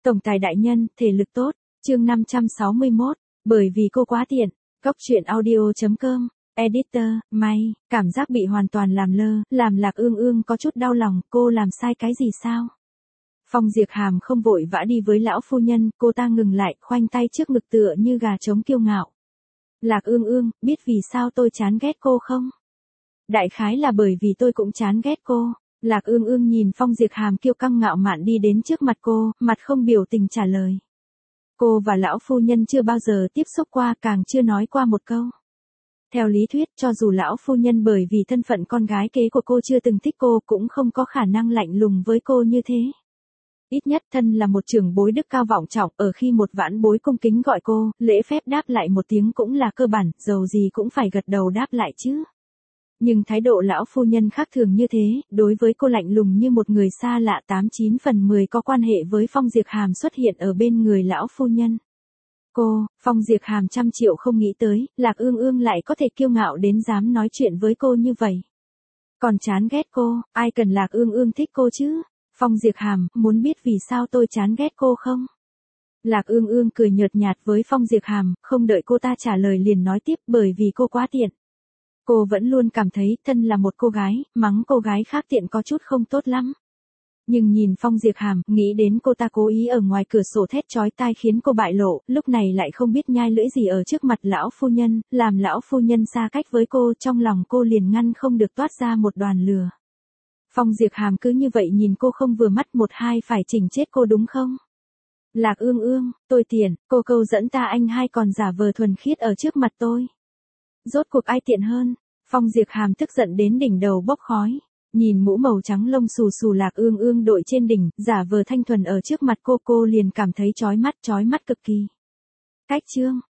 Tổng tài đại nhân, thể lực tốt, chương 561, bởi vì cô quá tiện, Cóc truyện audio.com, editor, may, cảm giác bị hoàn toàn làm lơ, làm Lạc Ương Ương có chút đau lòng, cô làm sai cái gì sao? Phong Diệp Hàm không vội vã đi với lão phu nhân, cô ta ngừng lại, khoanh tay trước ngực tựa như gà trống kiêu ngạo. Lạc Ương Ương, biết vì sao tôi chán ghét cô không? Đại khái là bởi vì tôi cũng chán ghét cô. Lạc Ương Ương nhìn Phong Diệp Hàm kiêu căng ngạo mạn đi đến trước mặt cô, mặt không biểu tình trả lời. Cô và lão phu nhân chưa bao giờ tiếp xúc qua, càng chưa nói qua một câu. Theo lý thuyết, cho dù lão phu nhân bởi vì thân phận con gái kế của cô chưa từng thích cô, cũng không có khả năng lạnh lùng với cô như thế. Ít nhất thân là một trưởng bối đức cao vọng trọng, ở khi một vãn bối cung kính gọi cô, lễ phép đáp lại một tiếng cũng là cơ bản, dầu gì cũng phải gật đầu đáp lại chứ. Nhưng thái độ lão phu nhân khác thường như thế, đối với cô lạnh lùng như một người xa lạ, 89 phần 10 có quan hệ với Phong Diệp Hàm xuất hiện ở bên người lão phu nhân. Cô, Phong Diệp Hàm trăm triệu không nghĩ tới, Lạc Ương Ương lại có thể kiêu ngạo đến dám nói chuyện với cô như vậy. Còn chán ghét cô, ai cần Lạc Ương Ương thích cô chứ? Phong Diệp Hàm, muốn biết vì sao tôi chán ghét cô không? Lạc Ương Ương cười nhợt nhạt với Phong Diệp Hàm, không đợi cô ta trả lời liền nói tiếp, bởi vì cô quá tiện. Cô vẫn luôn cảm thấy, thân là một cô gái, mắng cô gái khác tiện có chút không tốt lắm. Nhưng nhìn Phong Diệp Hàm, nghĩ đến cô ta cố ý ở ngoài cửa sổ thét chói tai khiến cô bại lộ, lúc này lại không biết nhai lưỡi gì ở trước mặt lão phu nhân, làm lão phu nhân xa cách với cô, trong lòng cô liền ngăn không được toát ra một đoàn lửa. Phong Diệp Hàm cứ như vậy nhìn cô không vừa mắt, một hai phải chỉnh chết cô đúng không? Lạc Ương Ương, tôi tiện, cô câu dẫn ta anh hai còn giả vờ thuần khiết ở trước mặt tôi. Rốt cuộc ai tiện hơn? Phong Diệp Hàm tức giận đến đỉnh đầu bốc khói. Nhìn mũ màu trắng lông xù xù Lạc Ương Ương đội trên đỉnh, giả vờ thanh thuần ở trước mặt cô liền cảm thấy chói mắt cực kỳ. Cách chương,